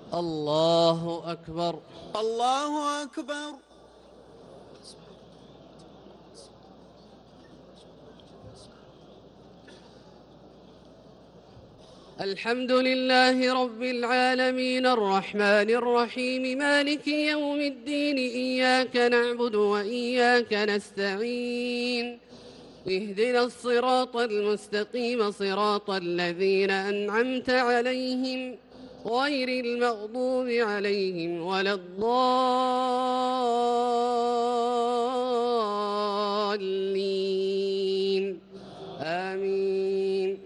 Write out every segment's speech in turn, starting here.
الله أكبر. الله أكبر. الحمد لله رب العالمين الرحمن الرحيم مالك يوم الدين إياك نعبد وإياك نستعين اهدنا الصراط المستقيم صراط الذين أنعمت عليهم غير المغضوب عليهم ولا الضالين آمين.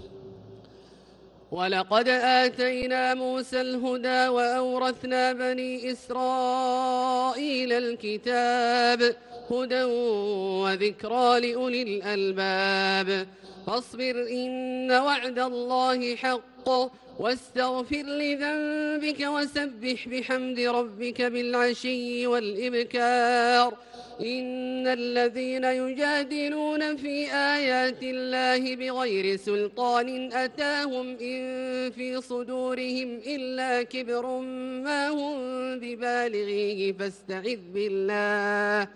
ولقد آتينا موسى الهدى وأورثنا بني إسرائيل الكتاب هدى وذكرى لأولي الألباب. فاصبر إن وعد الله حق واستغفر لذنبك وسبح بحمد ربك بالعشي والإبكار. إن الذين يجادلون في آيات الله بغير سلطان أتاهم إن في صدورهم إلا كبر ما هم ببالغيه فاستعذ بالله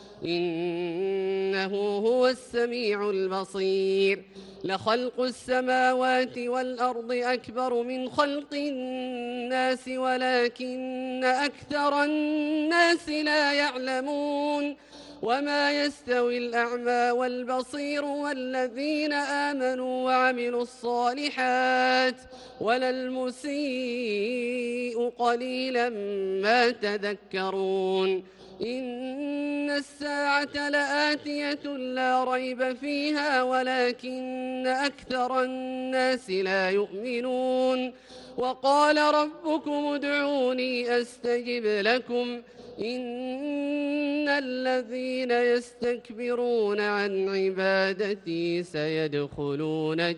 إنه هو السميع البصير. لخلق السماوات والأرض أكبر من خلق الناس ولكن أكثر الناس لا يعلمون. وما يستوي الأعمى والبصير والذين آمنوا وعملوا الصالحات ولا المسيء قليلا ما تذكرون. إن الساعة لآتية لا ريب فيها ولكن أكثر الناس لا يؤمنون. وقال ربكم ادعوني أستجب لكم إن الذين يستكبرون عن عبادتي سيدخلون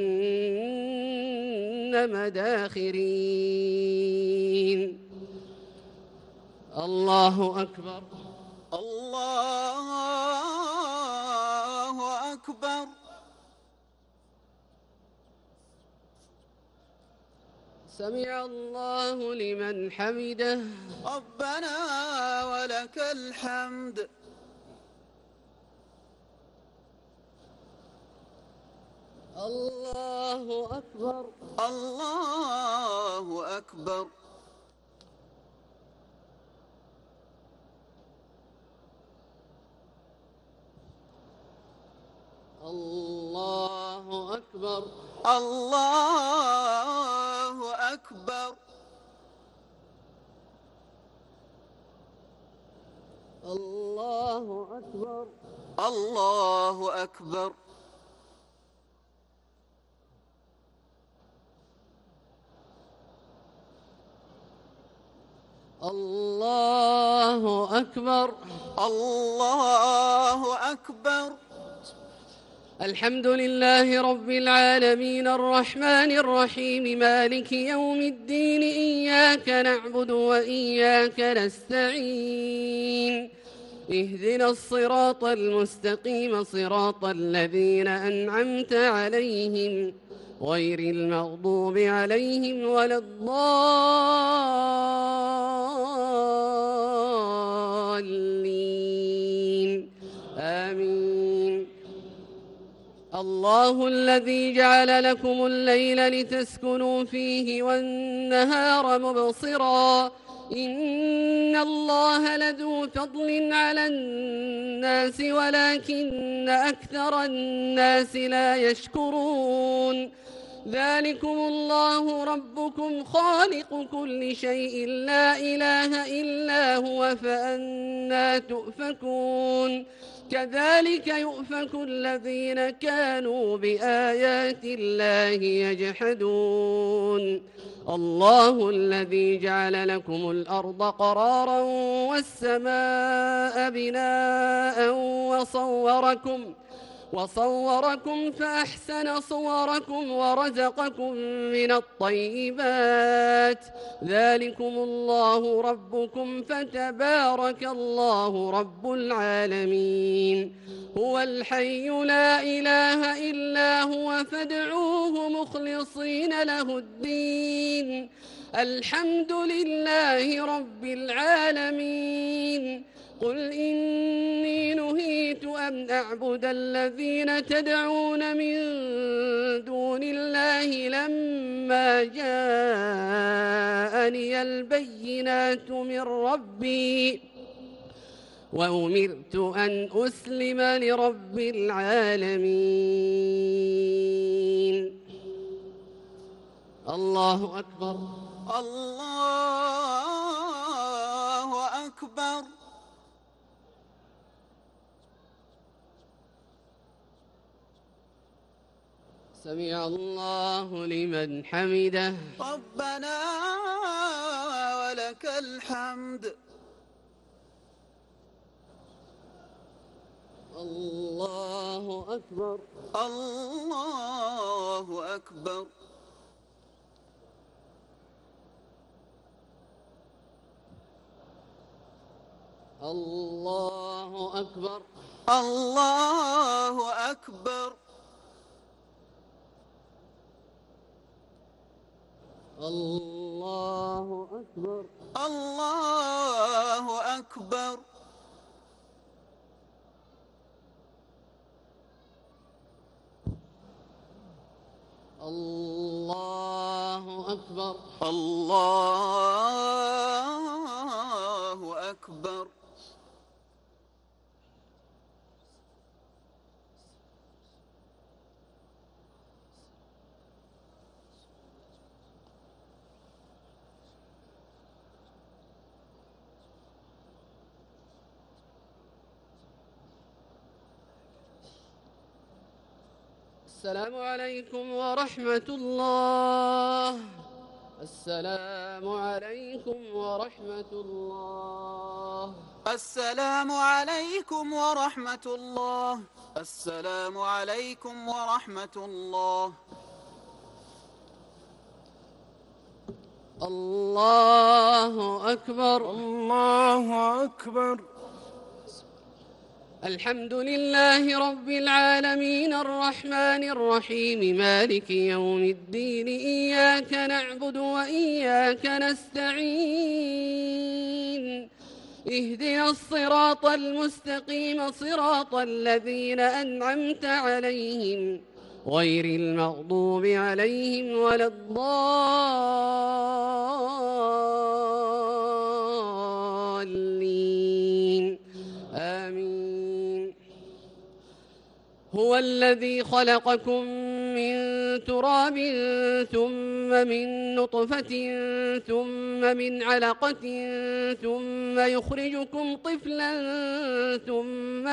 جهنم داخرين. الله أكبر. الله أكبر. سمع الله لمن حمده. ربنا ولك الحمد. الله أكبر. الله أكبر. الله أكبر. الله أكبر. الله أكبر. الله أكبر. الله أكبر. الله أكبر. الحمد لله رب العالمين الرحمن الرحيم مالك يوم الدين إياك نعبد وإياك نستعين اهدنا الصراط المستقيم صراط الذين أنعمت عليهم غير المغضوب عليهم ولا الضالين آمين. الله الذي جعل لكم الليل لتسكنوا فيه والنهار مبصرا إن الله لذو فضل على الناس ولكن أكثر الناس لا يشكرون. ذلكم الله ربكم خالق كل شيء لا إله إلا هو فأنى تؤفكون. كذلك يؤفك الذين كانوا بآيات الله يجحدون. الله الذي جعل لكم الأرض قرارا والسماء بناء وصوركم فأحسن صوركم ورزقكم من الطيبات ذلكم الله ربكم فتبارك الله رب العالمين هو الحي لا إله إلا هو فادعوه مخلصين له الدين الحمد لله رب العالمين قل إني نهيت أن أعبد الذين تدعون من دون الله لما جاءني البينات من ربي وأمرت أن أسلم لرب العالمين الله أكبر الله أكبر سمع الله لمن حمده ربنا ولك الحمد الله أكبر الله أكبر الله أكبر الله أكبر الله أكبر الله أكبر الله أكبر الله أكبر السلام عليكم ورحمة الله السلام عليكم ورحمة الله السلام عليكم ورحمة الله السلام عليكم ورحمة الله الله أكبر الله أكبر الحمد لله رب العالمين الرحمن الرحيم مالك يوم الدين إياك نعبد وإياك نستعين اهدنا الصراط المستقيم صراط الذين أنعمت عليهم غير المغضوب عليهم ولا الضالين آمين هو الذي خلقكم من تراب ثم من نطفة ثم من علقة ثم يخرجكم طفلا ثم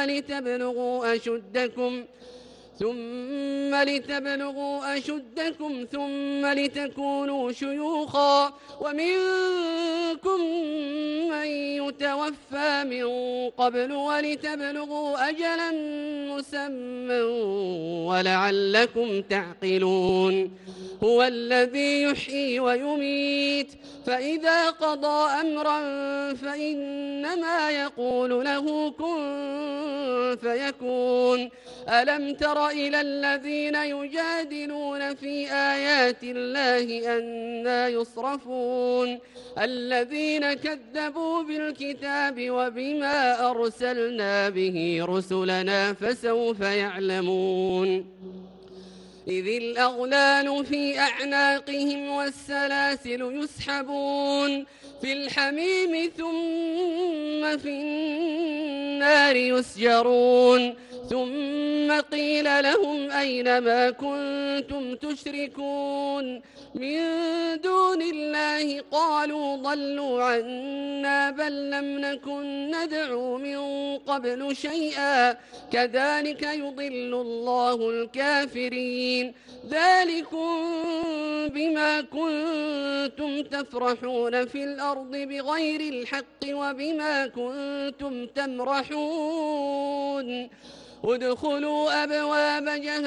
لتبلغوا أشدكم ثم لتكونوا شيوخا ومنكم من يتوفى من قبل ولتبلغوا أجلا مسمى ولعلكم تعقلون هو الذي يحيي ويميت فإذا قضى أمرا فإنما يقول له كن فيكون ألم تر إلى الذين يجادلون في آيات الله أنى يصرفون الذين كذبوا بالكتاب وبما أرسلنا به رسلنا فسوف يعلمون إذ الأغلال في أعناقهم والسلاسل يسحبون في الحميم ثم في النار يسجرون ثم قيل لهم أين ما كنتم تشركون من دون الله قالوا ضلوا عنا بل لم نكن ندعو من قبل شيئا كذلك يضل الله الكافرين ذلكم بما كنتم تفرحون في الأرض بغير الحق وبما كنتم تمرحون ادخلوا أبواب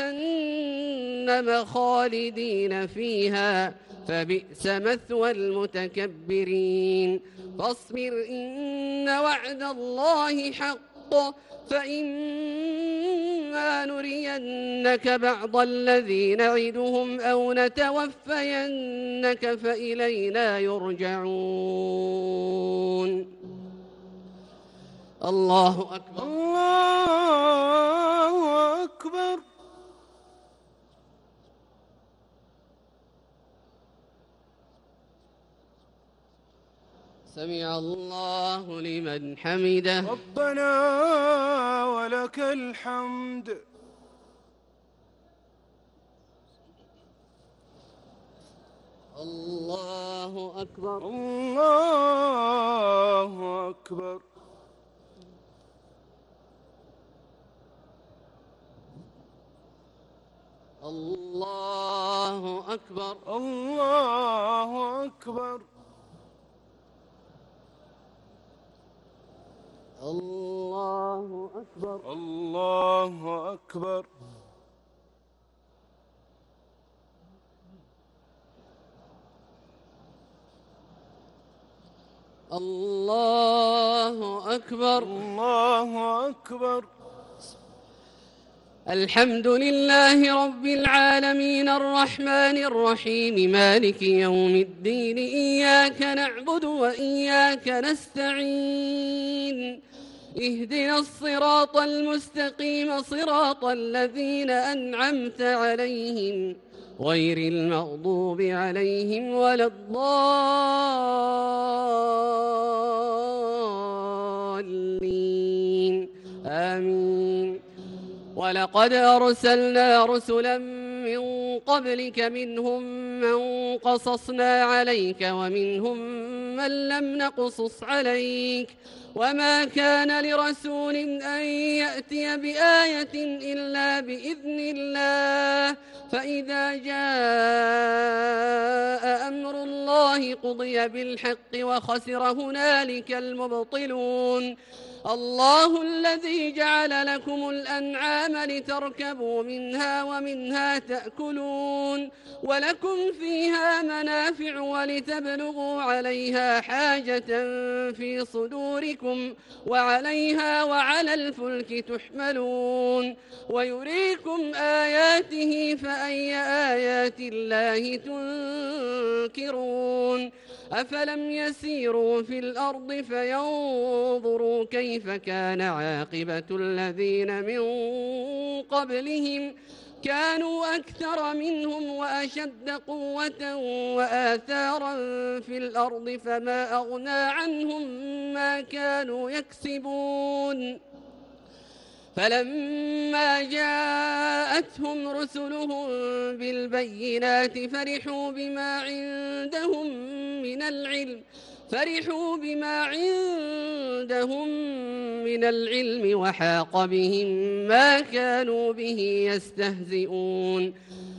جهنم خالدين فيها فبئس مثوى المتكبرين فاصبر إن وعد الله حق فإما نرينك بعض الذي نعدهم أو نتوفينك فإلينا يرجعون. الله أكبر. الله أكبر. سمع الله لمن حمده. ربنا ولك الحمد. الله أكبر. الله أكبر. الله أكبر. الله أكبر. الله أكبر. الله أكبر. الله أكبر. الله أكبر. الحمد لله رب العالمين الرحمن الرحيم مالك يوم الدين إياك نعبد وإياك نستعين اهدنا الصراط المستقيم صراط الذين أنعمت عليهم غير المغضوب عليهم ولا الضالين آمين. ولقد أرسلنا رسلا من قبلك منهم من قصصنا عليك ومنهم من لم نقصص عليك وما كان لرسول أن يأتي بآية إلا بإذن الله فإذا جاء أمر الله قضي بالحق وخسر هنالك المبطلون. الله الذي جعل لكم الأنعام لتركبوا منها ومنها تأكلون ولكم فيها منافع ولتبلغوا عليها حاجة في صدوركم وعليها وعلى الفلك تحملون ويريكم آياته فأي آيات الله تنكرون. أفلم يسيروا في الأرض فينظروا كيف كان عاقبة الذين من قبلهم كانوا أكثر منهم وأشد قوة وآثارا في الأرض فما أغنى عنهم ما كانوا يكسبون. فلما جاءتهم رسلهم بالبينات فرحوا بما عندهم من العلم وحاق بهم ما كانوا به يستهزئون.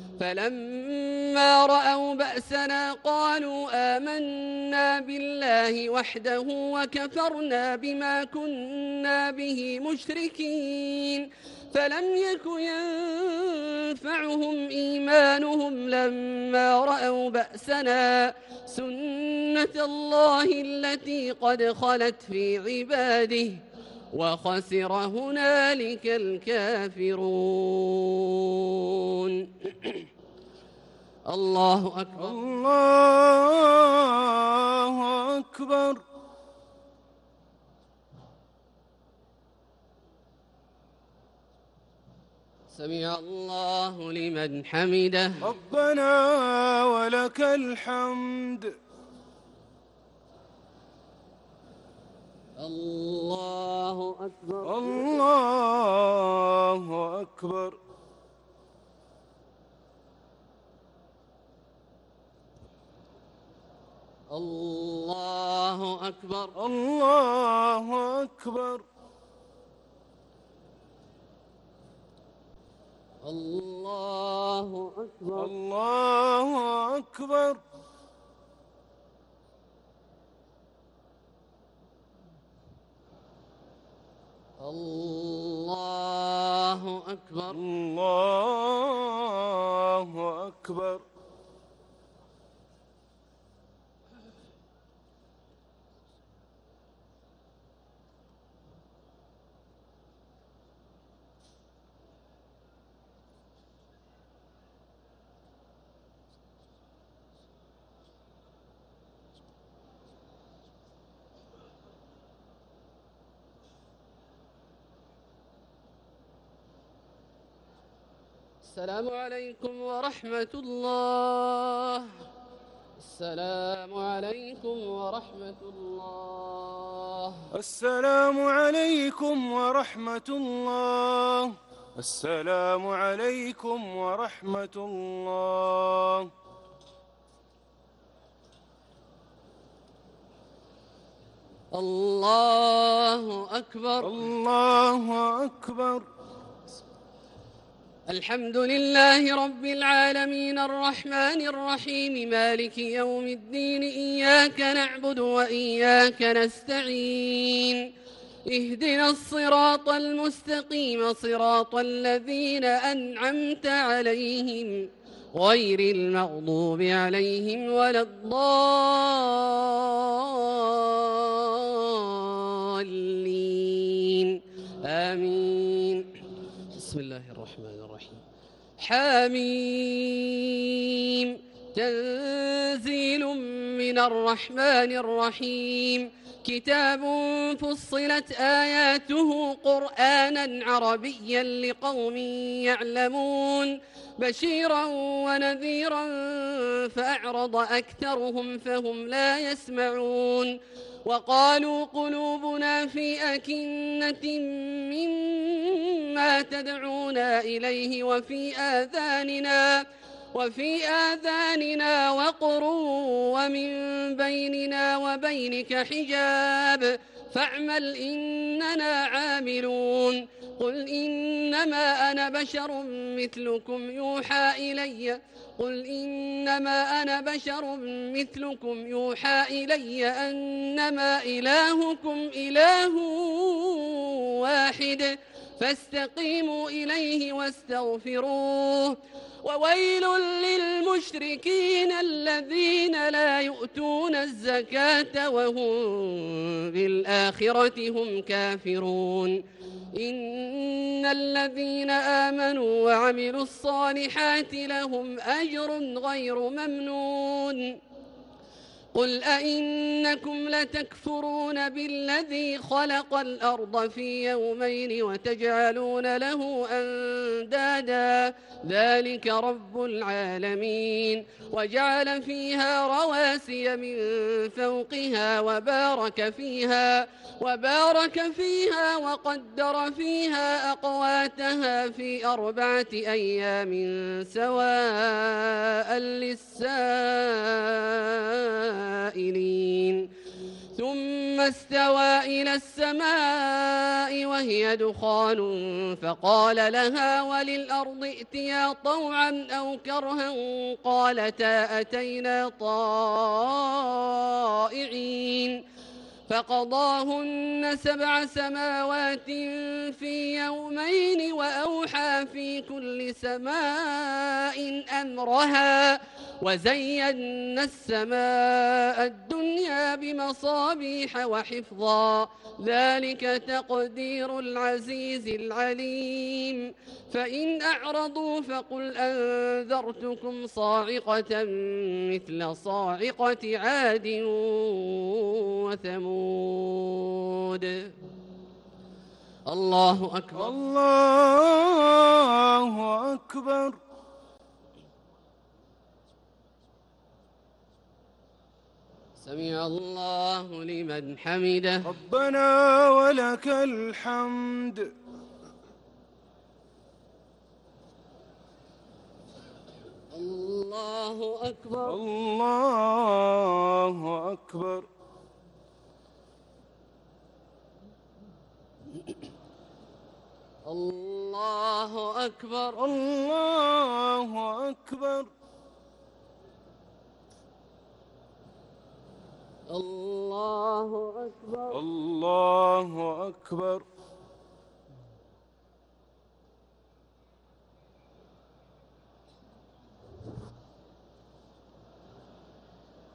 فلما رأوا بأسنا قالوا آمنا بالله وحده وكفرنا بما كنا به مشركين. فلم يك ينفعهم إيمانهم لما رأوا بأسنا سنة الله التي قد خلت في عباده وخسر هنالك الكافرون. الله أكبر. الله أكبر. سمع الله لمن حمده. ربنا ولك الحمد. الله أكبر. الله أكبر. الله أكبر. الله أكبر. الله أكبر. الله أكبر. الله أكبر. الله أكبر. السلام عليكم ورحمة الله. السلام عليكم ورحمة الله. السلام عليكم ورحمة الله. السلام عليكم ورحمة الله. الله أكبر. الله أكبر. الحمد لله رب العالمين الرحمن الرحيم مالك يوم الدين إياك نعبد وإياك نستعين اهدنا الصراط المستقيم صراط الذين أنعمت عليهم غير المغضوب عليهم ولا الضالين آمين. بسم الله الرحمن الرحيم. حميم تنزيل من الرحمن الرحيم كتاب فصلت آياته قرآنا عربيا لقوم يعلمون بشيرا ونذيرا فأعرض أكثرهم فهم لا يسمعون وقالوا قلوبنا في أكنة مما تدعونا إليه وفي آذاننا وقر ومن بيننا وبينك حجاب فاعمل إننا عاملون قل إنما أنا بشر مثلكم يوحى إلي أنما إلهكم إله واحد فاستقيموا إليه واستغفروه وويل للمشركين الذين لا يؤتون الزكاة وهم بالآخرة هم كافرون إن الذين آمنوا وعملوا الصالحات لهم أجر غير ممنون قل أئنكم لتكفرون بالذي خلق الأرض في يومين وتجعلون له أندادا ذلك رب العالمين وجعل فيها رواسي من فوقها وبارك فيها وقدر فيها أقواتها في 4 أيام سواء للسائلين ثم استوى إلى السماء وهي دخان فقال لها وللأرض ائتيا طوعا أو كرها قالتا أتينا طائعين فقضاهن 7 سماوات في يومين وأوحى في كل سماء أمرها وزينا السماء الدنيا بمصابيح وحفظا ذلك تقدير العزيز العليم فإن أعرضوا فقل أنذرتكم صاعقة مثل صاعقة عاد وثمود. الله أكبر. الله أكبر. سمع الله لمن حمده. ربنا ولك الحمد. الله أكبر. الله أكبر. الله أكبر. الله أكبر. الله أكبر. الله أكبر.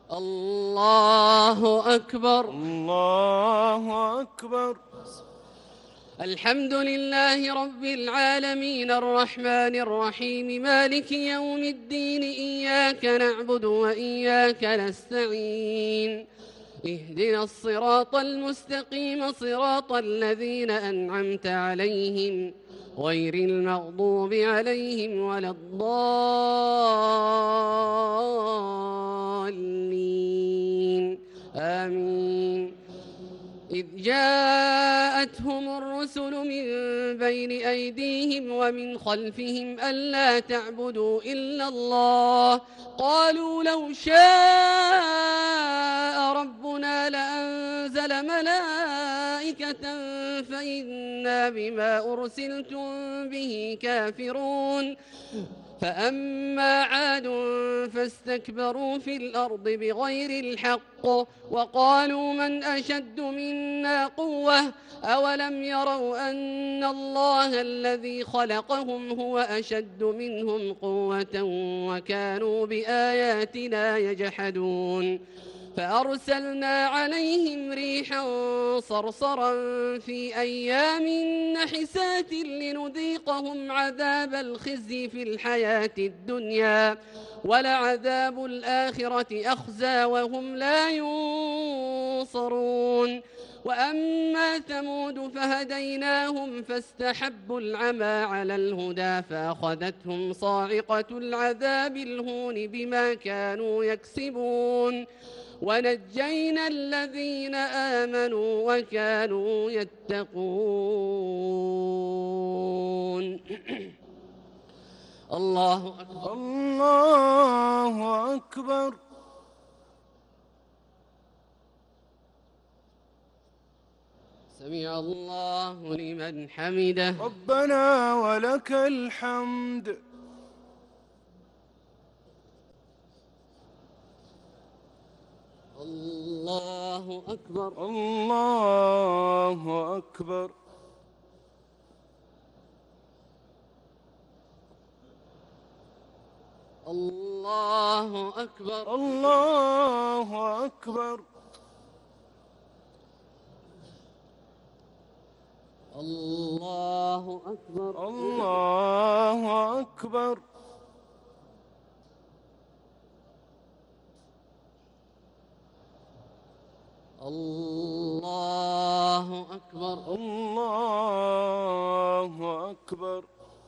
الله أكبر. الله أكبر. الحمد لله رب العالمين الرحمن الرحيم مالك يوم الدين إياك نعبد وإياك نستعين اهدنا الصراط المستقيم صراط الذين أنعمت عليهم غير المغضوب عليهم ولا الضالين آمين. إذ جاءتهم الرسل من بين أيديهم ومن خلفهم ألا تعبدوا إلا الله قالوا لو شاء ربنا لأنزل ملائكة فإنا بما أرسلتم به كافرون فأما عاد فاستكبروا في الأرض بغير الحق وقالوا من أشد منا قوة أولم يروا أن الله الذي خلقهم هو أشد منهم قوة وكانوا بآياتنا يجحدون فأرسلنا عليهم ريحا صرصرا في أيام نحسات لنذيقهم عذاب الخزي في الحياة الدنيا ولعذاب الآخرة أخزى وهم لا ينصرون. وأما ثمود فهديناهم فاستحبوا العمى على الهدى فأخذتهم صاعقة العذاب الهون بما كانوا يكسبون ونجينا الذين آمنوا وكانوا يتقون. الله أكبر. الله أكبر. سمع الله لمن حمده. ربنا ولك الحمد. الله أكبر. الله أكبر. الله أكبر. الله أكبر. الله أكبر. الله أكبر. الله أكبر. الله أكبر.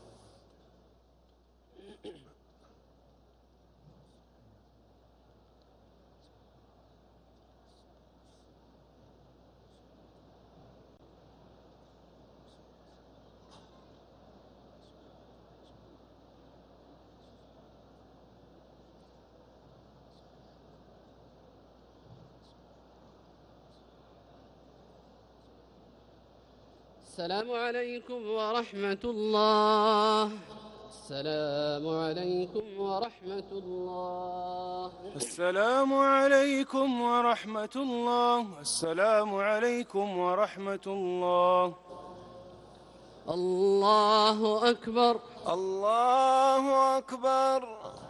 السلام عليكم ورحمة الله. السلام عليكم ورحمة الله. السلام عليكم ورحمة الله. السلام عليكم ورحمة الله. الله أكبر. الله أكبر.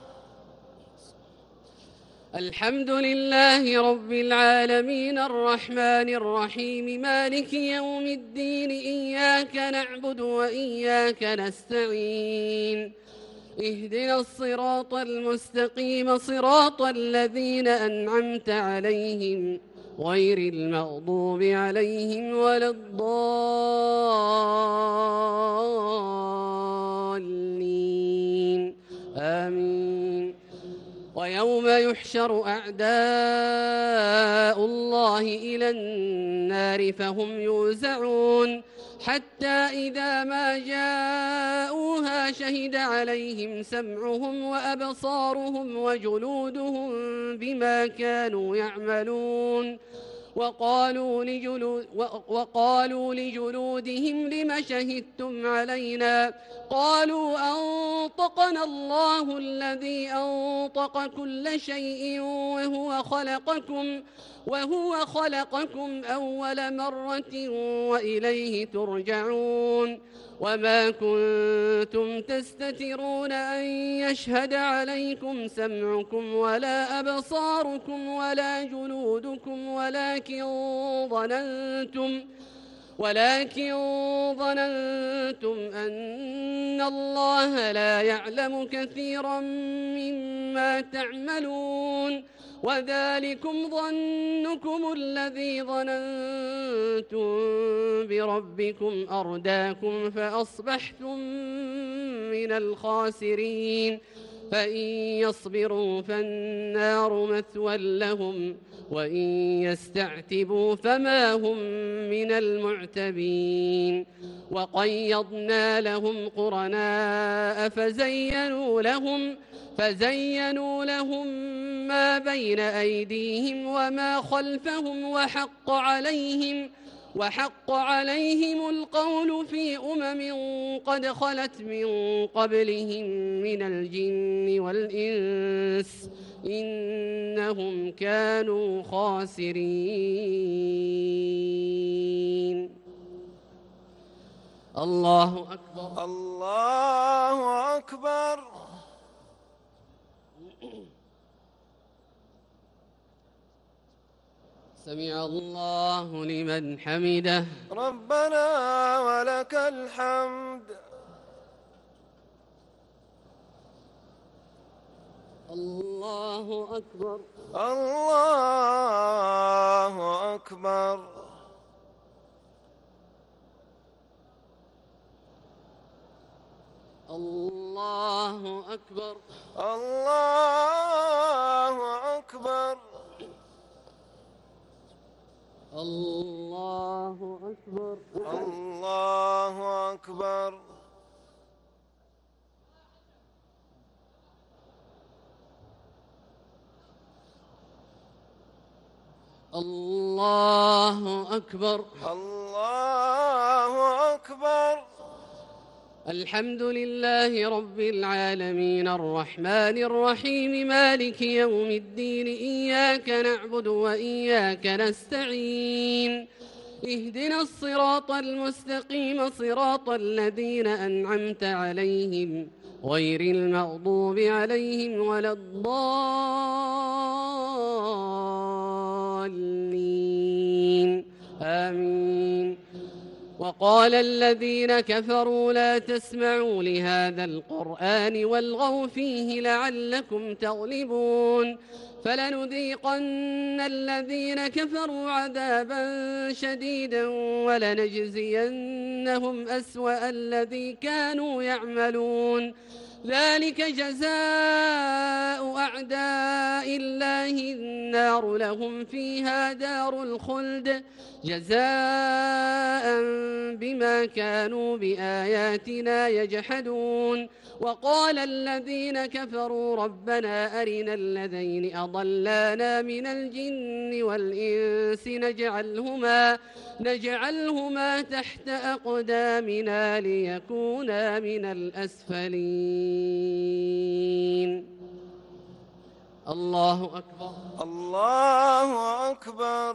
الحمد لله رب العالمين الرحمن الرحيم مالك يوم الدين إياك نعبد وإياك نستعين اهدنا الصراط المستقيم صراط الذين أنعمت عليهم غير المغضوب عليهم ولا الضالين آمين. ويوم يحشر أعداء الله إلى النار فهم يوزعون حتى إذا ما جاءوها شهد عليهم سمعهم وأبصارهم وجلودهم بما كانوا يعملون وقالوا لجلودهم لم شهدتم علينا قالوا أنطقنا الله الذي أنطق كل شيء وهو خلقكم أول مرة وإليه ترجعون وما كنتم تستترون أن يشهد عليكم سمعكم ولا أبصاركم ولا جلودكم ولكن ظننتم أن الله لا يعلم كثيرا مما تعملون وذلكم ظنكم الذي ظننتم بربكم أرداكم فأصبحتم من الخاسرين فإن يصبروا فالنار مثوى لهم وإن يستعتبوا فما هم من المعتبين وقيضنا لهم قرناء فزينوا لهم ما بين أيديهم وما خلفهم وحق عليهم القول في قد خلت من قبلهم من الجن والإنس إنهم كانوا خاسرين. الله أكبر. الله أكبر. سمع الله لمن حمده. ربنا ولك الحمد. الله أكبر. الله أكبر. الله أكبر. الله أكبر. الله أكبر. الله أكبر. الله أكبر. الله أكبر. الحمد لله رب العالمين الرحمن الرحيم مالك يوم الدين إياك نعبد وإياك نستعين اهدنا الصراط المستقيم صراط الذين أنعمت عليهم غير المغضوب عليهم ولا الضالين آمين. وقال الذين كفروا لا تسمعوا لهذا القرآن والغوا فيه لعلكم تغلبون فلنذيقن الذين كفروا عذابا شديدا ولنجزينهم أسوأ الذي كانوا يعملون ذلك جزاء أعداء الله النار لهم فيها دار الخلد جزاء بما كانوا بآياتنا يجحدون وقال الذين كفروا ربنا أرنا الذين أضلانا من الجن والإنس نجعلهما تحت أقدامنا ليكونا من الأسفلين. الله أكبر. الله أكبر.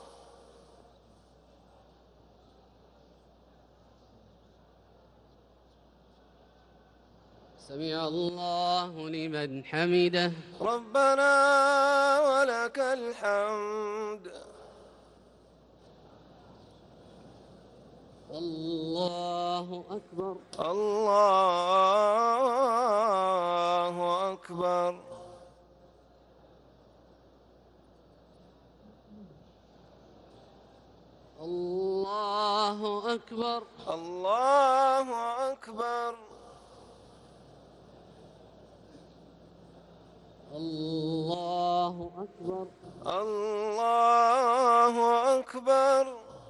سمع الله لمن حمده. ربنا ولك الحمد. الله أكبر. الله أكبر. الله أكبر. الله أكبر. الله أكبر. الله أكبر.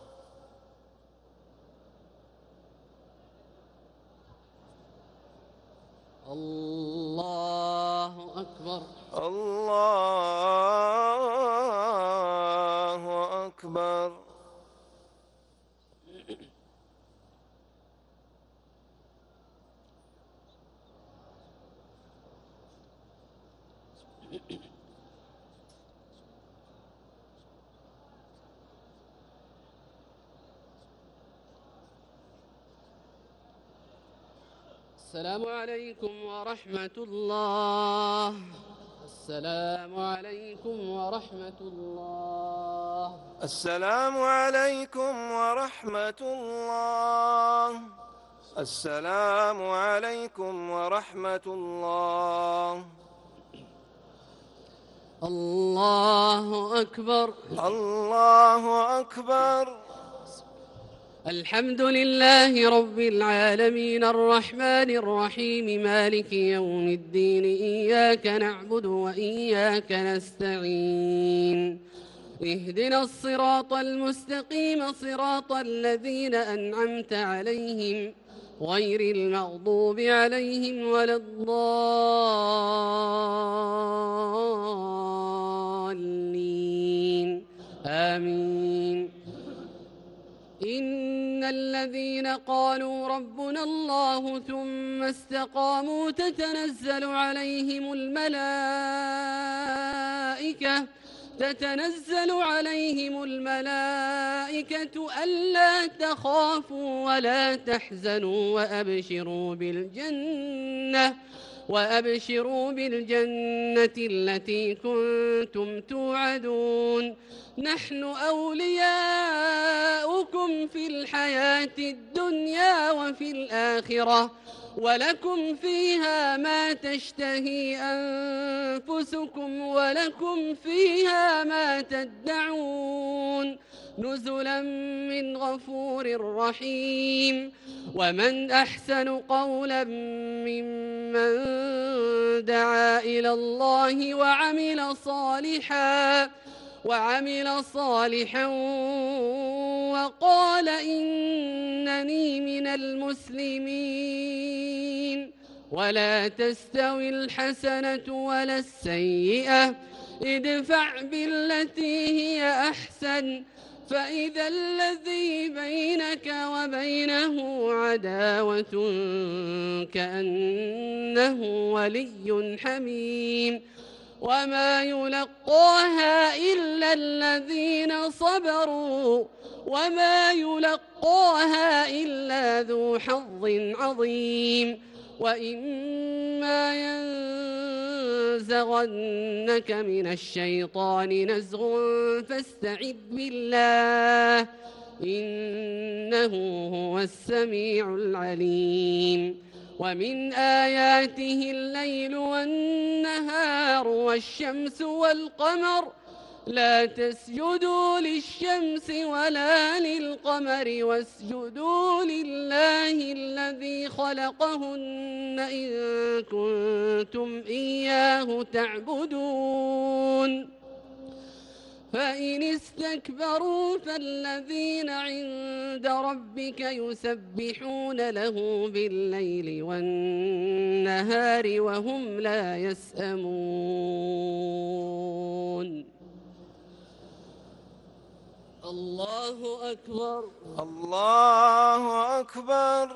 الله أكبر. الله السلام عليكم ورحمة الله. السلام عليكم ورحمة الله. السلام عليكم ورحمة الله. السلام عليكم ورحمة الله. الله أكبر. الله أكبر. الحمد لله رب العالمين الرحمن الرحيم مالك يوم الدين إياك نعبد وإياك نستعين اهدنا الصراط المستقيم صراط الذين أنعمت عليهم غير المغضوب عليهم ولا الضالين آمين. إن الذين قالوا ربنا الله ثم استقاموا تتنزل عليهم الملائكة ألا تخافوا ولا تحزنوا وأبشروا بالجنة التي كنتم توعدون. نحن أولياؤكم في الحياة الدنيا وفي الآخرة ولكم فيها ما تشتهي أنفسكم ولكم فيها ما تدعون نزلا من غفور رحيم. ومن أحسن قولا ممن دعا إلى الله وعمل صالحا وقال إنني من المسلمين. ولا تستوي الحسنة ولا السيئة ادفع بالتي هي أحسن فإذا الذي بينك وبينه عداوة كأنه ولي حميم. وما يلقاها إلا الذين صبروا وما يلقاها إلا ذو حظ عظيم. وإما ينزغنك من الشيطان نزغ فاستعذ بالله إنه هو السميع العليم. ومن آياته الليل والنهار والشمس والقمر لا تسجدوا للشمس ولا للقمر واسجدوا لله الذي خلقهن إن كنتم إياه تعبدون. فإن استكبروا فالذين عند ربك يسبحون له بالليل والنهار وهم لا يسأمون. الله أكبر. الله أكبر.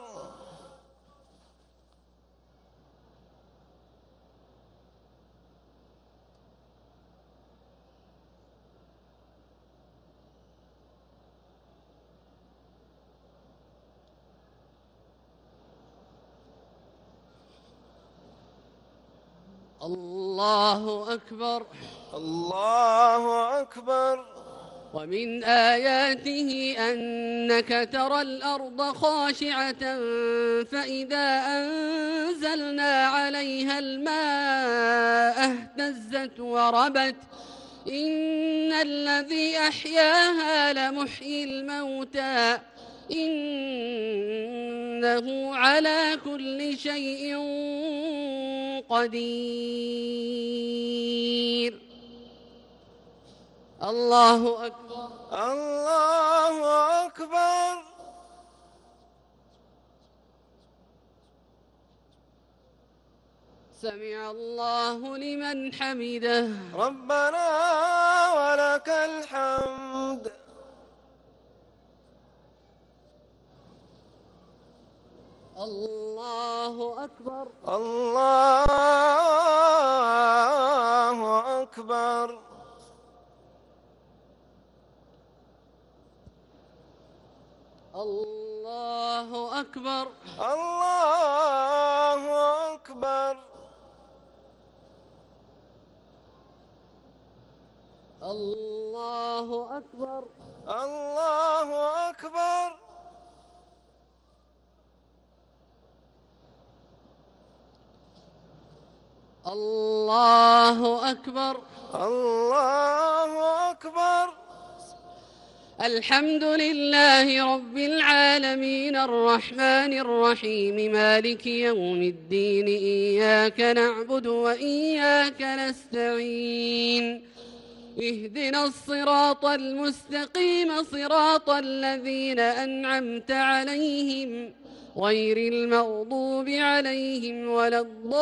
الله أكبر. الله أكبر. ومن آياته أنك ترى الأرض خاشعة فإذا أنزلنا عليها الماء اهتزت وربت إن الذي أحياها لمحيي الموتى إنه على كل شيء قدير. الله أكبر. الله أكبر. سمع الله لمن حمده. ربنا ولك الحمد. الله أكبر. الله الله أكبر. الله أكبر. الله أكبر. الله أكبر. الله أكبر. الله أكبر. الحمد لله رب العالمين الرحمن الرحيم مالك يوم الدين إياك نعبد وإياك نستعين اهدنا الصراط المستقيم صراط الذين أنعمت عليهم غير المغضوب عليهم ولا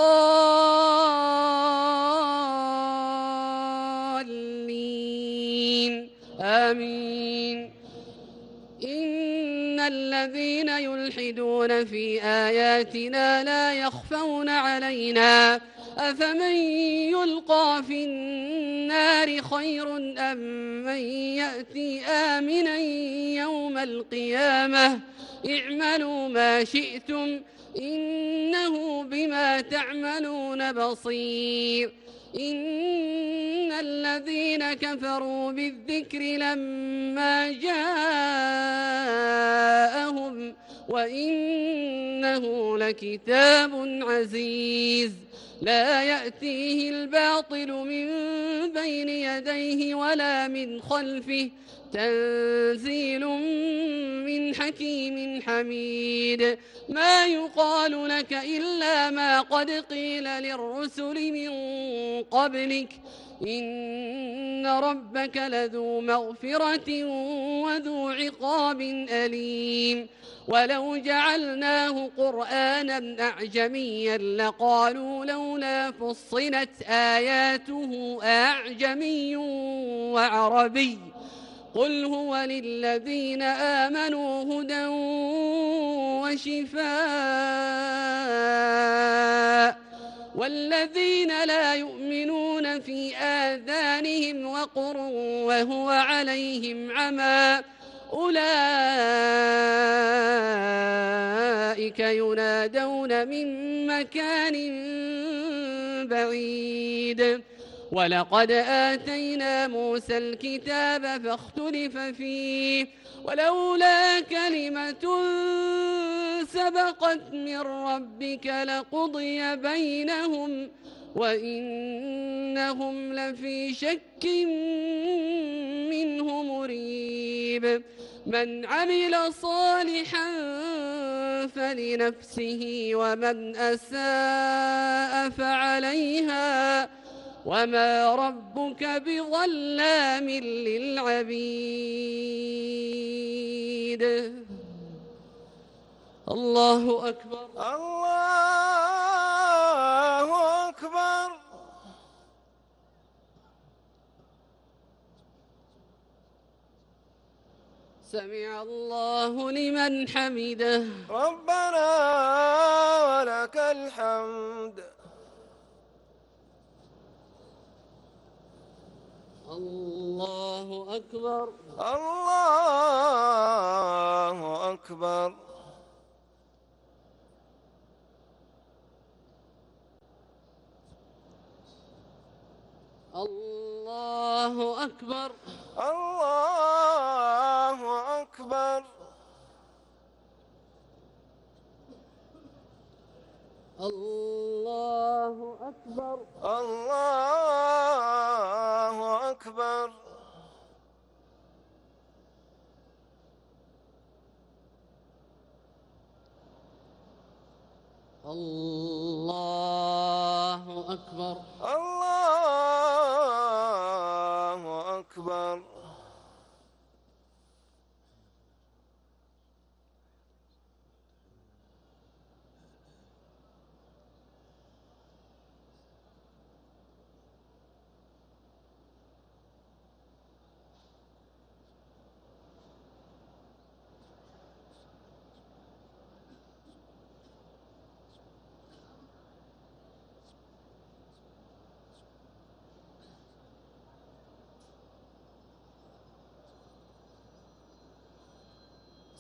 الضالين آمين. إن الذين يلحدون في آياتنا لا يخفون علينا أفمن يلقى في النار خير أم من يأتي آمنا يوم القيامة اعملوا ما شئتم إنه بما تعملون بصير. إن الذين كفروا بالذكر لما جاءهم وإنه لكتاب عزيز لا يأتيه الباطل من بين يديه ولا من خلفه تنزيل من حكيم حميد. ما يقال لك إلا ما قد قيل للرسل من قبلك إن ربك لذو مغفرة وذو عقاب أليم. ولو جعلناه قرآنا أعجميا لقالوا لولا فصلت آياته أعجمي وعربي قل هو للذين آمنوا هدى وشفاء والذين لا يؤمنون في آذانهم وقر وهو عليهم عمى أولئك ينادون من مكان بعيد. ولقد آتينا موسى الكتاب فاختلف فيه ولولا كلمة سبقت من ربك لقضي بينهم وإنهم لفي شك منه مريب. من عمل صالحا فلنفسه ومن أساء فعليها وما ربك بظلام للعبيد. الله أكبر. الله أكبر. سمع الله لمن حمده. ربنا ولك الحمد. الله أكبر. الله أكبر. الله أكبر. الله أكبر. الله أكبر. الله أكبر. الله أكبر. الله أكبر.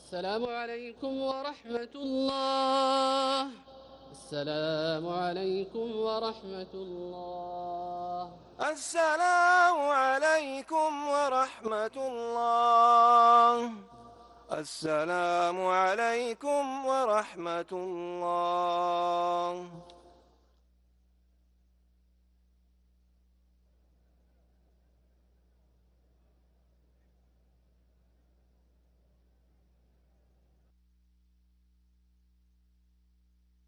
السلام عليكم ورحمة الله. السلام عليكم ورحمة الله. السلام عليكم ورحمة الله. السلام عليكم ورحمة الله.